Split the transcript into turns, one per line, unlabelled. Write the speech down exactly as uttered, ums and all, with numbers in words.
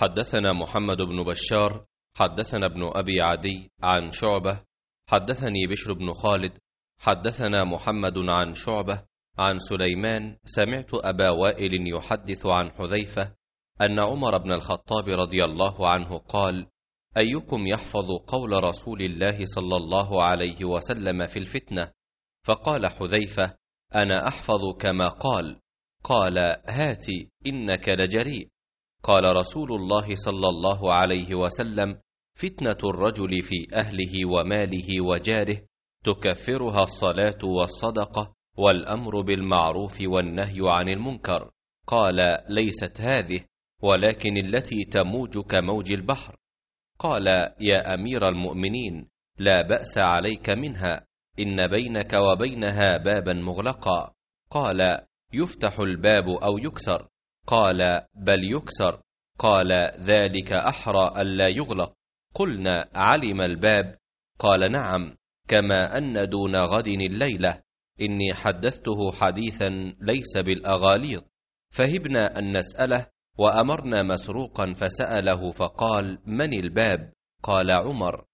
حدثنا محمد بن بشار حدثنا ابن أبي عدي عن شعبة حدثني بشر بن خالد حدثنا محمد عن شعبة عن سليمان سمعت أبا وائل يحدث عن حذيفة أن عمر بن الخطاب رضي الله عنه قال: أيكم يحفظ قول رسول الله صلى الله عليه وسلم في الفتنة؟ فقال حذيفة: أنا أحفظ كما قال. قال: هات إنك لجريء. قال رسول الله صلى الله عليه وسلم: فتنة الرجل في أهله وماله وجاره تكفرها الصلاة والصدقة والأمر بالمعروف والنهي عن المنكر. قال: ليست هذه، ولكن التي تموج كموج البحر. قال: يا أمير المؤمنين، لا بأس عليك منها، إن بينك وبينها بابا مغلقا. قال: يفتح الباب أو يكسر؟ قال: بل يكسر. قال: ذلك أحرى ألا يغلق. قلنا: علم الباب؟ قال: نعم، كما أن دون غد الليلة إني حدثته حديثا ليس بالأغاليط. فهبنا أن نسأله، وأمرنا مسروقا فسأله فقال: من الباب؟ قال: عمر.